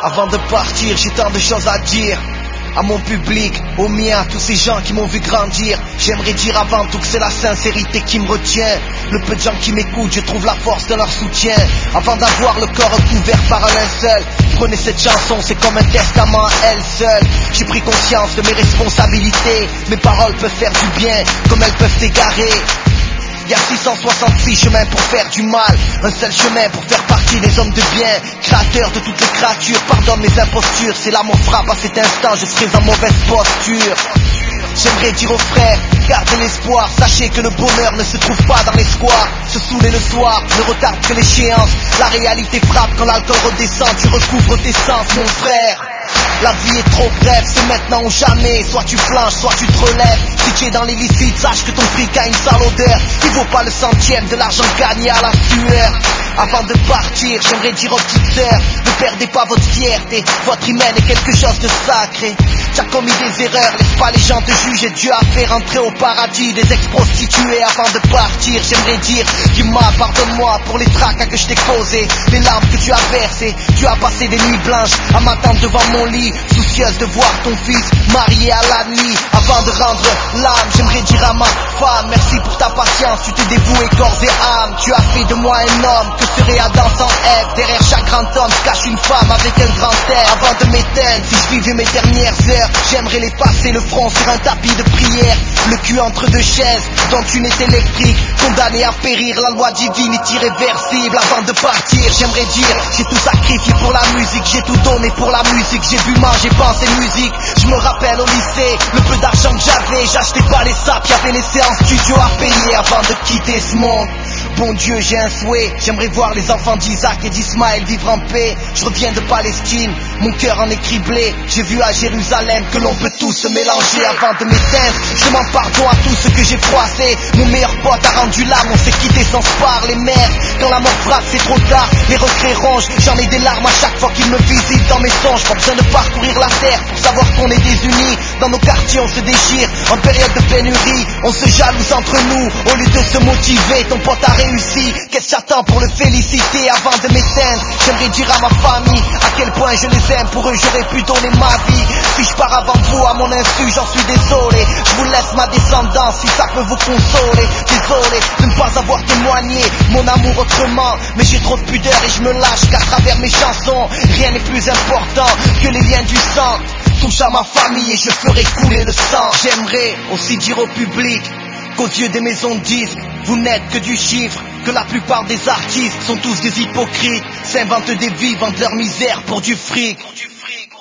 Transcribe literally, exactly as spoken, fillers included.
Avant de partir, j'ai tant de choses à dire. À mon public, aux miens, tous ces gens qui m'ont vu grandir. J'aimerais dire avant tout que c'est la sincérité qui me retient. Le peu de gens qui m'écoutent, je trouve la force de leur soutien. Avant d'avoir le corps recouvert par un linceul, prenez cette chanson, c'est comme un testament à elle seule. J'ai pris conscience de mes responsabilités. Mes paroles peuvent faire du bien, comme elles peuvent t'égarer. Y'a six cent soixante-six chemins pour faire du mal, un seul chemin pour faire partie des hommes de bien. Créateur de toutes les créatures, pardonne mes impostures. Si l'amour frappe à cet instant, je serai en mauvaise posture. J'aimerais dire aux frères, gardez l'espoir. Sachez que le bonheur ne se trouve pas dans les squares. Se saouler le soir ne retarde que l'échéance. La réalité frappe quand l'alcool redescend. Tu recouvres tes sens mon frère. La vie est trop brève, c'est maintenant ou jamais. Soit tu flanches, soit tu te relèves. Si tu es dans l'illicite, sache que ton fric a une sale odeur. Il vaut pas le centième de l'argent gagné à la sueur. Avant de partir, j'aimerais dire aux petites sœurs, ne perdez pas votre fierté. Votre humaine est quelque chose de sacré. Tu as commis des erreurs, laisse pas les gens te juger. Dieu a fait rentrer au paradis des ex-prostituées. Avant de partir, j'aimerais dire, dis-moi, pardonne-moi pour les tracas que je t'ai causés, les larmes que tu as versées. Tu as passé des nuits blanches à m'attendre devant mon lit, soucieuse de voir ton fils marié à la nuit. Avant de rendre l'âme, j'aimerais dire à ma femme, merci pour ta patience, tu t'es dévoué corps et âme. Tu as fait de moi un homme, que serait Adam sans Ève. Derrière chaque grand homme se cache une femme avec un grand air. Avant de m'éteindre, si je vivais mes dernières heures, j'aimerais les passer le front sur un tapis de prière. Le cul entre deux chaises, dont une est électrique, condamné à périr, la loi divine est irréversible. Avant de partir, j'aimerais dire, j'ai tout sacrifié pour la musique, j'ai tout donné pour la musique. J'ai bu, mangé, pensé musique. Je me rappelle au lycée, le peu d'argent que j'avais, j'achetais pas les sapes, y'avait les séances studio à payer avant de quitter ce monde. Bon Dieu, j'ai un souhait, j'aimerais voir les enfants d'Isaac et d'Ismaël vivre en paix. Je reviens de Palestine, mon cœur en est criblé. J'ai vu à Jérusalem que l'on peut tous se mélanger. Avant de m'éteindre, je demande pardon à tout ce que j'ai froissé. Mon meilleur pote a rendu l'âme, on s'est quitté sans se parler. Merde, quand la mort frappe c'est trop tard, les regrets rongent. J'en ai des larmes à chaque fois qu'il me visite dans mes songes. Pas besoin de parcourir la terre pour savoir qu'on est désunis. Dans nos quartiers on se déchire, en période de pénurie on se jalouse entre nous. Au lieu de se motiver, ton pote a réussi, qu'est-ce que j'attends pour le féliciter? Avant de m'éteindre, j'aimerais dire à ma famille à quel point je les aime, pour eux j'aurais pu donner ma vie. Si je pars avant vous à mon insu, j'en suis désolé. Je vous laisse ma descendance si ça peut vous consoler. Désolé de ne pas avoir témoigné mon amour autrement, mais j'ai trop de pudeur et je me lâche qu'à travers mes chansons, rien n'est plus important que les liens du sang. Touche à ma famille et je ferai couler le sang. J'aimerais aussi dire au public qu'aux yeux des maisons de disques, vous n'êtes que du chiffre, que la plupart des artistes sont tous des hypocrites, s'inventent des vies, vendent leur misère pour du fric. Pour du fric.